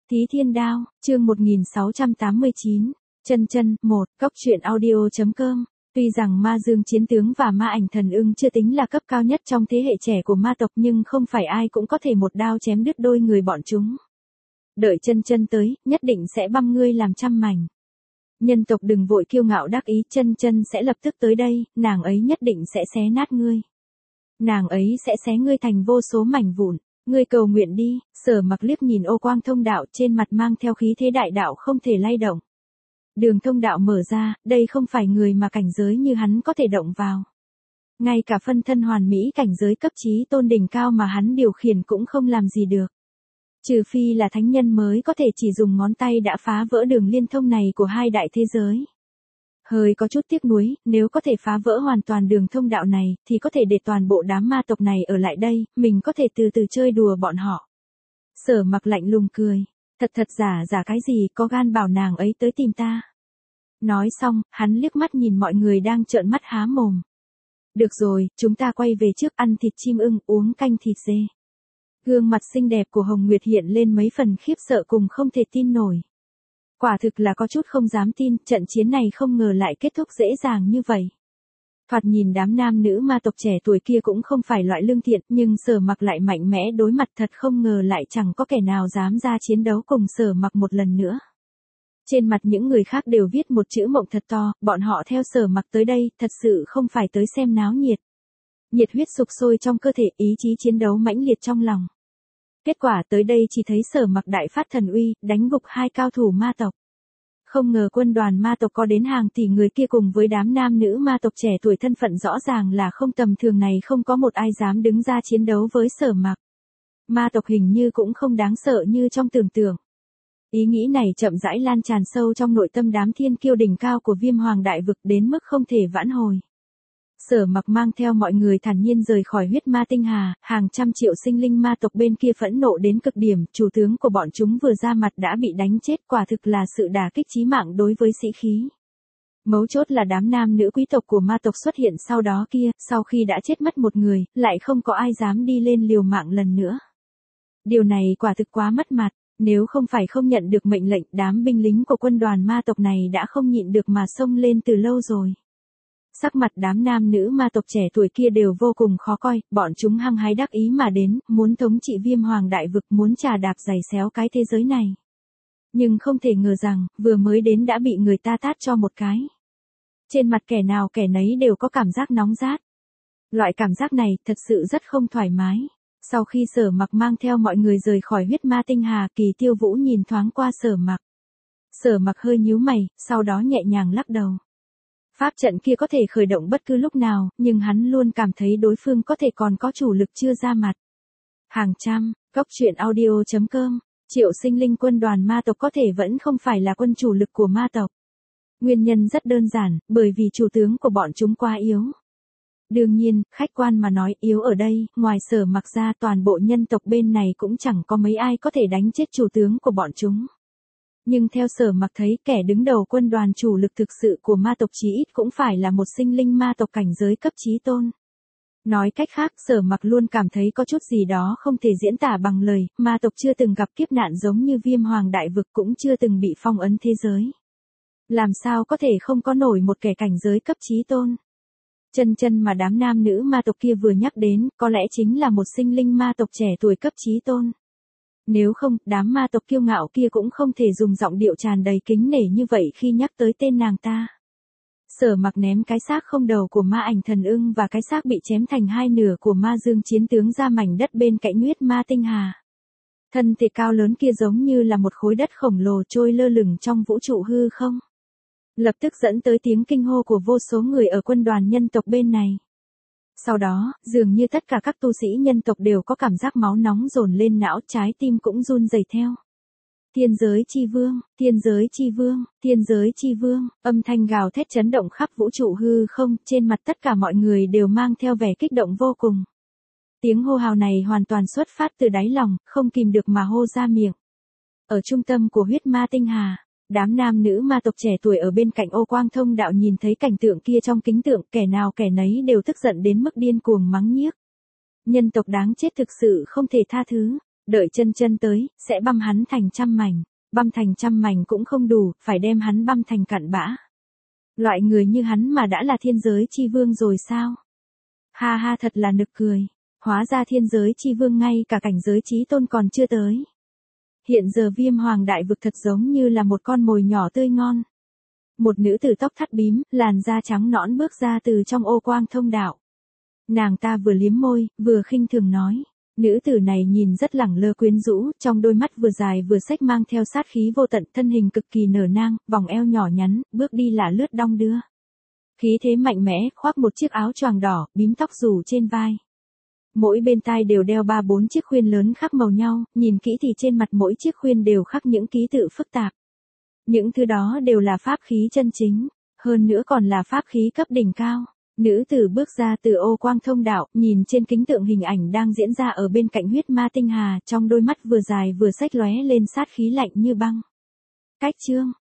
Thí Thiên Đao, chương 1689, Chân Chân, 1, Cốc truyện audio.com. Tuy rằng ma dương chiến tướng và ma ảnh thần ưng chưa tính là cấp cao nhất trong thế hệ trẻ của ma tộc nhưng không phải ai cũng có thể một đao chém đứt đôi người bọn chúng. Đợi Chân Chân tới, nhất định sẽ băm ngươi làm trăm mảnh. Nhân tộc đừng vội kiêu ngạo đắc ý, Chân Chân sẽ lập tức tới đây, nàng ấy nhất định sẽ xé nát ngươi. Nàng ấy sẽ xé ngươi thành vô số mảnh vụn. Ngươi cầu nguyện đi. Sở Mặc liếc nhìn ô quang thông đạo, trên mặt mang theo khí thế đại đạo không thể lay động. Đường thông đạo mở ra, đây không phải người mà cảnh giới như hắn có thể động vào. Ngay cả phân thân hoàn mỹ cảnh giới cấp chí tôn đỉnh cao mà hắn điều khiển cũng không làm gì được. Trừ phi là thánh nhân mới có thể chỉ dùng ngón tay đã phá vỡ đường liên thông này của hai đại thế giới. Hơi có chút tiếc nuối, nếu có thể phá vỡ hoàn toàn đường thông đạo này, thì có thể để toàn bộ đám ma tộc này ở lại đây, mình có thể từ từ chơi đùa bọn họ. Sở Mặc lạnh lùng cười, thật giả cái gì, có gan bảo nàng ấy tới tìm ta. Nói xong, hắn liếc mắt nhìn mọi người đang trợn mắt há mồm. Được rồi, chúng ta quay về trước, ăn thịt chim ưng, uống canh thịt dê. Gương mặt xinh đẹp của Hồng Nguyệt hiện lên mấy phần khiếp sợ cùng không thể tin nổi. Quả thực là có chút không dám tin, trận chiến này không ngờ lại kết thúc dễ dàng như vậy. Thoạt nhìn đám nam nữ ma tộc trẻ tuổi kia cũng không phải loại lương thiện, nhưng Sở Mặc lại mạnh mẽ đối mặt, thật không ngờ lại chẳng có kẻ nào dám ra chiến đấu cùng Sở Mặc một lần nữa. Trên mặt những người khác đều viết một chữ mộng thật to, bọn họ theo Sở Mặc tới đây, thật sự không phải tới xem náo nhiệt. Nhiệt huyết sục sôi trong cơ thể, ý chí chiến đấu mãnh liệt trong lòng. Kết quả tới đây chỉ thấy Sở Mặc đại phát thần uy, đánh gục hai cao thủ ma tộc. Không ngờ quân đoàn ma tộc có đến hàng tỷ người kia cùng với đám nam nữ ma tộc trẻ tuổi thân phận rõ ràng là không tầm thường này, không có một ai dám đứng ra chiến đấu với Sở Mặc. Ma tộc hình như cũng không đáng sợ như trong tưởng tượng. Ý nghĩ này chậm rãi lan tràn sâu trong nội tâm đám thiên kiêu đỉnh cao của Viêm Hoàng Đại Vực đến mức không thể vãn hồi. Sở Mặc mang theo mọi người thản nhiên rời khỏi huyết ma tinh hà, hàng trăm triệu sinh linh ma tộc bên kia phẫn nộ đến cực điểm, chủ tướng của bọn chúng vừa ra mặt đã bị đánh chết, quả thực là sự đả kích chí mạng đối với sĩ khí. Mấu chốt là đám nam nữ quý tộc của ma tộc xuất hiện sau đó kia, sau khi đã chết mất một người, lại không có ai dám đi lên liều mạng lần nữa. Điều này quả thực quá mất mặt, nếu không phải không nhận được mệnh lệnh, đám binh lính của quân đoàn ma tộc này đã không nhịn được mà xông lên từ lâu rồi. Sắc mặt đám nam nữ ma tộc trẻ tuổi kia đều vô cùng khó coi, bọn chúng hăng hái đắc ý mà đến, muốn thống trị Viêm Hoàng Đại Vực, muốn trà đạp giày xéo cái thế giới này. Nhưng không thể ngờ rằng, vừa mới đến đã bị người ta tát cho một cái. Trên mặt kẻ nào kẻ nấy đều có cảm giác nóng rát. Loại cảm giác này thật sự rất không thoải mái. Sau khi Sở Mặc mang theo mọi người rời khỏi huyết ma tinh hà, Kỳ Tiêu Vũ nhìn thoáng qua Sở Mặc. Sở Mặc hơi nhíu mày, sau đó nhẹ nhàng lắc đầu. Pháp trận kia có thể khởi động bất cứ lúc nào, nhưng hắn luôn cảm thấy đối phương có thể còn có chủ lực chưa ra mặt. Hàng trăm, Cốc truyện audio.com, triệu sinh linh quân đoàn ma tộc có thể vẫn không phải là quân chủ lực của ma tộc. Nguyên nhân rất đơn giản, bởi vì chủ tướng của bọn chúng quá yếu. Đương nhiên, khách quan mà nói, yếu ở đây, ngoài Sở Mặc ra toàn bộ nhân tộc bên này cũng chẳng có mấy ai có thể đánh chết chủ tướng của bọn chúng. Nhưng theo Sở Mặc thấy, kẻ đứng đầu quân đoàn chủ lực thực sự của ma tộc chí ít cũng phải là một sinh linh ma tộc cảnh giới cấp chí tôn. Nói cách khác, Sở Mặc luôn cảm thấy có chút gì đó không thể diễn tả bằng lời, ma tộc chưa từng gặp kiếp nạn giống như Viêm Hoàng Đại Vực, cũng chưa từng bị phong ấn thế giới. Làm sao có thể không có nổi một kẻ cảnh giới cấp chí tôn? Chân Chân mà đám nam nữ ma tộc kia vừa nhắc đến, có lẽ chính là một sinh linh ma tộc trẻ tuổi cấp chí tôn. Nếu không, đám ma tộc kiêu ngạo kia cũng không thể dùng giọng điệu tràn đầy kính nể như vậy khi nhắc tới tên nàng ta. Sở Mặc ném cái xác không đầu của ma ảnh thần ưng và cái xác bị chém thành hai nửa của ma dương chiến tướng ra mảnh đất bên cạnh huyết ma tinh hà. Thân thể cao lớn kia giống như là một khối đất khổng lồ trôi lơ lửng trong vũ trụ hư không. Lập tức dẫn tới tiếng kinh hô của vô số người ở quân đoàn nhân tộc bên này. Sau đó, dường như tất cả các tu sĩ nhân tộc đều có cảm giác máu nóng dồn lên não, trái tim cũng run rẩy theo. Thiên giới chi vương, thiên giới chi vương, thiên giới chi vương, âm thanh gào thét chấn động khắp vũ trụ hư không, trên mặt tất cả mọi người đều mang theo vẻ kích động vô cùng. Tiếng hô hào này hoàn toàn xuất phát từ đáy lòng, không kìm được mà hô ra miệng. Ở trung tâm của huyết ma tinh hà, đám nam nữ ma tộc trẻ tuổi ở bên cạnh ô quang thông đạo nhìn thấy cảnh tượng kia trong kính tượng, kẻ nào kẻ nấy đều tức giận đến mức điên cuồng mắng nhiếc. Nhân tộc đáng chết thực sự không thể tha thứ. đợi chân chân tới, sẽ băm hắn thành trăm mảnh, băm thành trăm mảnh cũng không đủ, phải đem hắn băm thành cặn bã. Loại người như hắn mà đã là thiên giới chi vương rồi sao? Ha ha, thật là nực cười, hóa ra thiên giới chi vương ngay cả cảnh giới chí tôn còn chưa tới. Hiện giờ Viêm Hoàng đại vực thật giống như là một con mồi nhỏ tươi ngon. Một nữ tử tóc thắt bím, làn da trắng nõn bước ra từ trong ô quang thông đạo. Nàng ta vừa liếm môi, vừa khinh thường nói. Nữ tử này nhìn rất lẳng lơ quyến rũ, trong đôi mắt vừa dài vừa xếch mang theo sát khí vô tận, thân hình cực kỳ nở nang, vòng eo nhỏ nhắn, bước đi là lướt đong đưa. Khí thế mạnh mẽ, khoác một chiếc áo choàng đỏ, bím tóc rủ trên vai. Mỗi bên tai đều đeo 3-4 chiếc khuyên lớn khác màu nhau, nhìn kỹ thì trên mặt mỗi chiếc khuyên đều khắc những ký tự phức tạp. Những thứ đó đều là pháp khí chân chính, hơn nữa còn là pháp khí cấp đỉnh cao. Nữ tử bước ra từ ô quang thông đạo, nhìn trên kính tượng hình ảnh đang diễn ra ở bên cạnh huyết ma tinh hà, trong đôi mắt vừa dài vừa xếch lóe lên sát khí lạnh như băng. Cách chương